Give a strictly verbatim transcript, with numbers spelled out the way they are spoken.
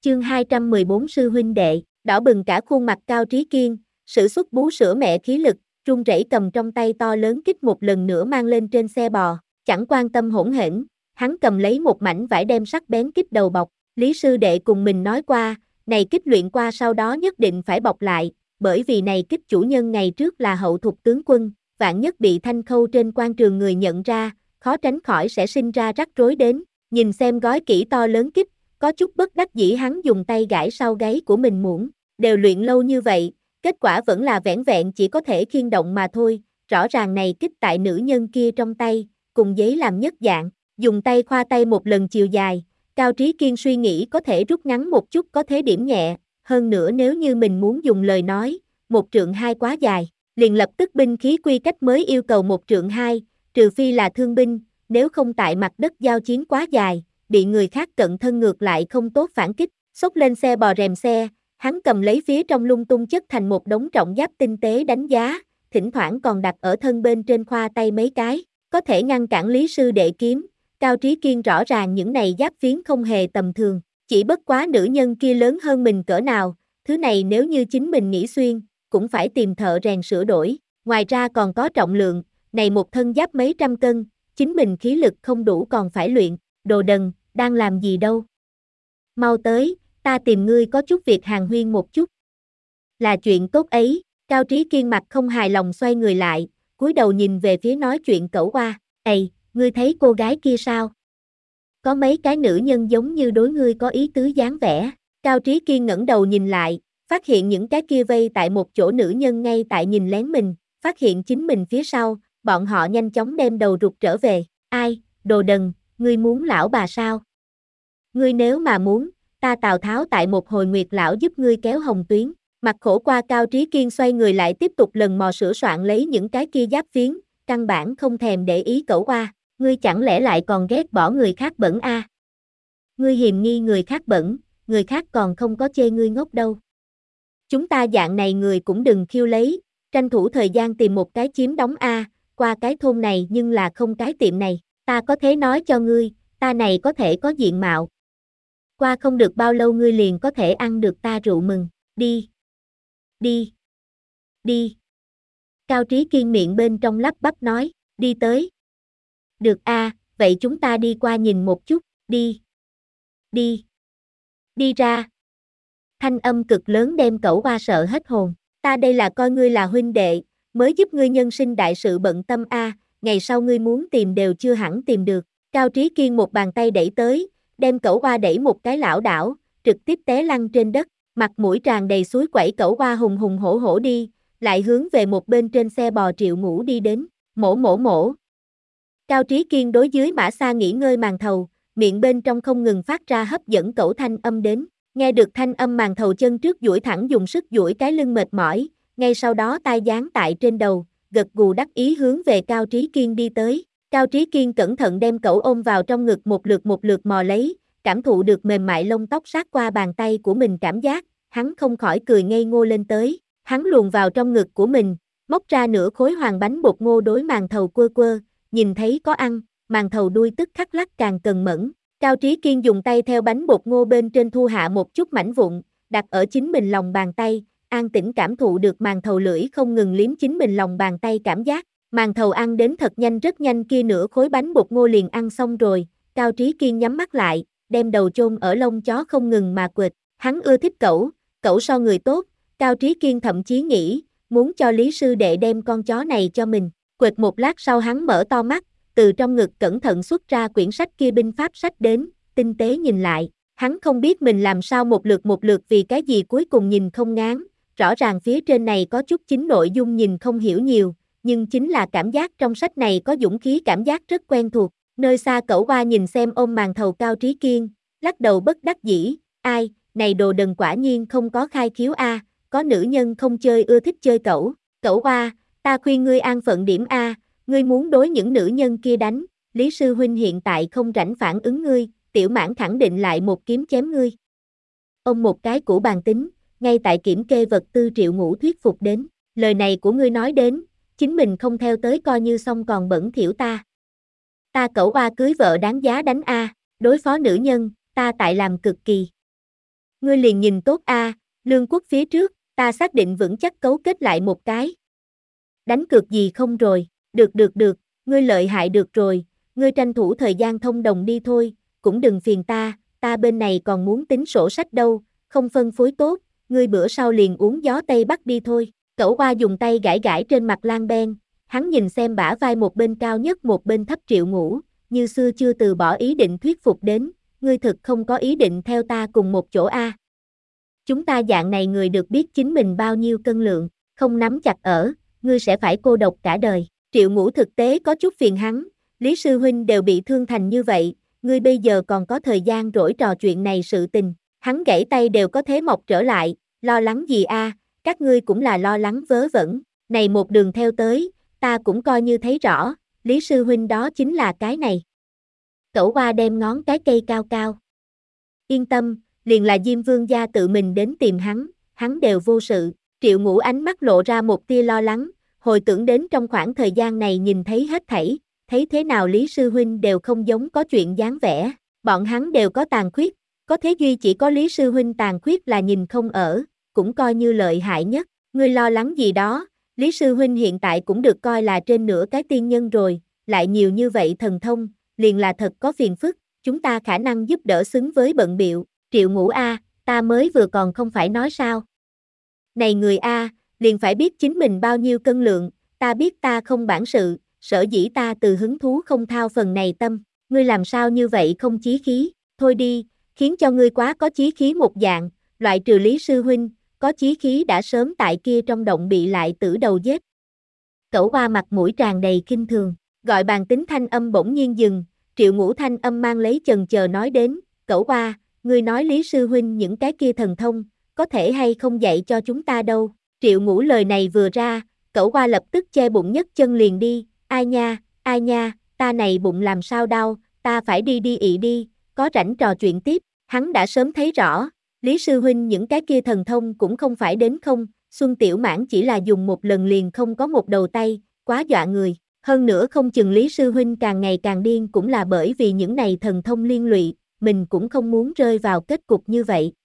Chương hai trăm mười bốn Sư huynh đệ, đỏ bừng cả khuôn mặt Cao Trí Kiên, sử xuất bú sữa mẹ khí lực, run rẩy cầm trong tay to lớn kích một lần nữa mang lên trên xe bò, chẳng quan tâm hỗn hển, hắn cầm lấy một mảnh vải đem sắc bén kích đầu bọc, Lý sư đệ cùng mình nói qua, này kích luyện qua sau đó nhất định phải bọc lại, bởi vì này kích chủ nhân ngày trước là hậu thục tướng quân, vạn nhất bị Thanh Khâu trên quan trường người nhận ra, khó tránh khỏi sẽ sinh ra rắc rối đến, nhìn xem gói kỹ to lớn kích, có chút bất đắc dĩ hắn dùng tay gãi sau gáy của mình muỗng, đều luyện lâu như vậy, kết quả vẫn là vẻn vẹn chỉ có thể khiên động mà thôi, rõ ràng này kích tại nữ nhân kia trong tay, cùng giấy làm nhất dạng, dùng tay khoa tay một lần chiều dài, Cao Trí Kiên suy nghĩ có thể rút ngắn một chút có thế điểm nhẹ, hơn nữa nếu như mình muốn dùng lời nói, một trượng hai quá dài, liền lập tức binh khí quy cách mới yêu cầu một trượng hai, trừ phi là thương binh, nếu không tại mặt đất giao chiến quá dài, bị người khác cận thân ngược lại không tốt phản kích, xốc lên xe bò rèm xe, hắn cầm lấy phía trong lung tung chất thành một đống trọng giáp tinh tế đánh giá, thỉnh thoảng còn đặt ở thân bên trên khoa tay mấy cái, có thể ngăn cản Lý sư đệ kiếm, Cao Trí Kiên rõ ràng những này giáp phiến không hề tầm thường, chỉ bất quá nữ nhân kia lớn hơn mình cỡ nào, thứ này nếu như chính mình nghĩ xuyên, cũng phải tìm thợ rèn sửa đổi, ngoài ra còn có trọng lượng, này một thân giáp mấy trăm cân, chính mình khí lực không đủ còn phải luyện, đồ đần, đang làm gì đâu. Mau tới, ta tìm ngươi có chút việc hàn huyên một chút. Là chuyện tốt ấy, Cao Trí Kiên mặt không hài lòng xoay người lại, cúi đầu nhìn về phía nói chuyện Cẩu Oa, ầy, ngươi thấy cô gái kia sao? Có mấy cái nữ nhân giống như đối ngươi có ý tứ dáng vẻ, Cao Trí Kiên ngẩng đầu nhìn lại, phát hiện những cái kia vây tại một chỗ nữ nhân ngay tại nhìn lén mình, phát hiện chính mình phía sau, bọn họ nhanh chóng đem đầu rụt trở về, ai, đồ đần, ngươi muốn lão bà sao? Ngươi nếu mà muốn, ta Tào Tháo tại một hồi Nguyệt lão giúp ngươi kéo hồng tuyến, mặt khổ qua Cao Trí Kiên xoay người lại tiếp tục lần mò sửa soạn lấy những cái kia giáp phiến, căn bản không thèm để ý Cẩu Oa, ngươi chẳng lẽ lại còn ghét bỏ người khác bẩn a? À? Ngươi hiềm nghi người khác bẩn, người khác còn không có chê ngươi ngốc đâu. Chúng ta dạng này người cũng đừng khiêu lấy, tranh thủ thời gian tìm một cái chiếm đóng a, à, qua cái thôn này nhưng là không cái tiệm này, ta có thể nói cho ngươi, ta này có thể có diện mạo. Qua không được bao lâu ngươi liền có thể ăn được ta rượu mừng, đi, đi, đi. Cao Trí Kiên miệng bên trong lắp bắp nói, đi tới. Được a, à, vậy chúng ta đi qua nhìn một chút, đi, đi, đi ra. Thanh âm cực lớn đem Cẩu Oa sợ hết hồn, ta đây là coi ngươi là huynh đệ, mới giúp ngươi nhân sinh đại sự bận tâm a, à, ngày sau ngươi muốn tìm đều chưa hẳn tìm được. Cao Trí Kiên một bàn tay đẩy tới, đem Cẩu Oa đẩy một cái lảo đảo, trực tiếp té lăn trên đất, mặt mũi tràn đầy suối quẩy Cẩu Oa hùng hùng hổ hổ đi, lại hướng về một bên trên xe bò Triệu Ngũ đi đến, mổ mổ mổ. Cao Trí Kiên đối dưới mã xa nghỉ ngơi màn thầu, miệng bên trong không ngừng phát ra hấp dẫn cẩu thanh âm đến, nghe được thanh âm màn thầu chân trước duỗi thẳng dùng sức duỗi cái lưng mệt mỏi, ngay sau đó tai dán tại trên đầu, gật gù đắc ý hướng về Cao Trí Kiên đi tới. Cao Trí Kiên cẩn thận đem cẩu ôm vào trong ngực một lượt một lượt mò lấy, cảm thụ được mềm mại lông tóc sát qua bàn tay của mình cảm giác, hắn không khỏi cười ngây ngô lên tới, hắn luồn vào trong ngực của mình, móc ra nửa khối hoàng bánh bột ngô đối màn thầu quơ quơ, nhìn thấy có ăn, màn thầu đuôi tức khắc lắc càng cần mẫn. Cao Trí Kiên dùng tay theo bánh bột ngô bên trên thu hạ một chút mảnh vụn, đặt ở chính mình lòng bàn tay, an tĩnh cảm thụ được màn thầu lưỡi không ngừng liếm chính mình lòng bàn tay cảm giác. Màn thầu ăn đến thật nhanh rất nhanh kia nửa khối bánh bột ngô liền ăn xong rồi, Cao Trí Kiên nhắm mắt lại, đem đầu chôn ở lông chó không ngừng mà quệt, hắn ưa thích cẩu, cẩu so người tốt, Cao Trí Kiên thậm chí nghĩ, muốn cho Lý sư đệ đem con chó này cho mình, quệt một lát sau hắn mở to mắt, từ trong ngực cẩn thận xuất ra quyển sách kia binh pháp sách đến, tinh tế nhìn lại, hắn không biết mình làm sao một lượt một lượt vì cái gì cuối cùng nhìn không ngán, rõ ràng phía trên này có chút chính nội dung nhìn không hiểu nhiều. Nhưng chính là cảm giác trong sách này có dũng khí cảm giác rất quen thuộc, nơi xa Cẩu Oa nhìn xem ôm màn thầu Cao Trí Kiên, lắc đầu bất đắc dĩ, ai, này đồ đần quả nhiên không có khai khiếu a, à, có nữ nhân không chơi ưa thích chơi cẩu, Cẩu Oa, ta khuyên ngươi an phận điểm a, à, ngươi muốn đối những nữ nhân kia đánh, Lý sư huynh hiện tại không rảnh phản ứng ngươi, Tiểu Mãn khẳng định lại một kiếm chém ngươi. Ông một cái củ bàn tính, ngay tại kiểm kê vật tư Triệu Ngũ thuyết phục đến, lời này của ngươi nói đến, chính mình không theo tới coi như xong còn bẩn thỉu ta. Ta Cẩu Oa cưới vợ đáng giá đánh a, đối phó nữ nhân, ta tại làm cực kỳ. Ngươi liền nhìn tốt a, Lương Quốc phía trước, ta xác định vững chắc cấu kết lại một cái. Đánh cược gì không rồi, được được được, ngươi lợi hại được rồi, ngươi tranh thủ thời gian thông đồng đi thôi, cũng đừng phiền ta, ta bên này còn muốn tính sổ sách đâu, không phân phối tốt, ngươi bữa sau liền uống gió Tây Bắc đi thôi. Cẩu Oa dùng tay gãi gãi trên mặt Lan Ben, hắn nhìn xem bả vai một bên cao nhất một bên thấp Triệu Ngũ, như xưa chưa từ bỏ ý định thuyết phục đến, ngươi thực không có ý định theo ta cùng một chỗ a. Chúng ta dạng này người được biết chính mình bao nhiêu cân lượng, không nắm chặt ở, ngươi sẽ phải cô độc cả đời. Triệu Ngũ thực tế có chút phiền hắn, Lý Sư Huynh đều bị thương thành như vậy, ngươi bây giờ còn có thời gian rỗi trò chuyện này sự tình, hắn gãy tay đều có thế mọc trở lại, lo lắng gì a? Các ngươi cũng là lo lắng vớ vẩn, này một đường theo tới, ta cũng coi như thấy rõ, Lý Sư Huynh đó chính là cái này. Cẩu Oa đem ngón cái cây cao cao. Yên tâm, liền là Diêm Vương gia tự mình đến tìm hắn, hắn đều vô sự. Triệu Ngũ ánh mắt lộ ra một tia lo lắng, hồi tưởng đến trong khoảng thời gian này nhìn thấy hết thảy, thấy thế nào Lý Sư Huynh đều không giống có chuyện dáng vẻ, bọn hắn đều có tàn khuyết, có thế duy chỉ có Lý Sư Huynh tàn khuyết là nhìn không ở, cũng coi như lợi hại nhất, ngươi lo lắng gì đó, Lý Sư Huynh hiện tại cũng được coi là trên nửa cái tiên nhân rồi, lại nhiều như vậy thần thông, liền là thật có phiền phức, chúng ta khả năng giúp đỡ xứng với bận biệu, Triệu Ngũ a, ta mới vừa còn không phải nói sao. Này người a, liền phải biết chính mình bao nhiêu cân lượng, ta biết ta không bản sự, sở dĩ ta từ hứng thú không thao phần này tâm, ngươi làm sao như vậy không chí khí, thôi đi, khiến cho ngươi quá có chí khí một dạng, loại trừ Lý Sư Huynh, có chí khí đã sớm tại kia trong động bị lại tử đầu giết. Cẩu Oa mặt mũi tràn đầy kinh thường, gọi bàn tính thanh âm bỗng nhiên dừng, Triệu Ngũ thanh âm mang lấy chần chờ nói đến, Cẩu Oa, ngươi nói Lý Sư Huynh những cái kia thần thông, có thể hay không dạy cho chúng ta đâu. Triệu Ngũ lời này vừa ra, Cẩu Oa lập tức che bụng nhấc chân liền đi, ai nha, ai nha, ta này bụng làm sao đau, ta phải đi đi ị đi, có rảnh trò chuyện tiếp, hắn đã sớm thấy rõ, Lý Sư Huynh những cái kia thần thông cũng không phải đến không, Xuân Tiểu Mãn chỉ là dùng một lần liền không có một đầu tay, quá dọa người, hơn nữa không chừng Lý Sư Huynh càng ngày càng điên cũng là bởi vì những này thần thông liên lụy, mình cũng không muốn rơi vào kết cục như vậy.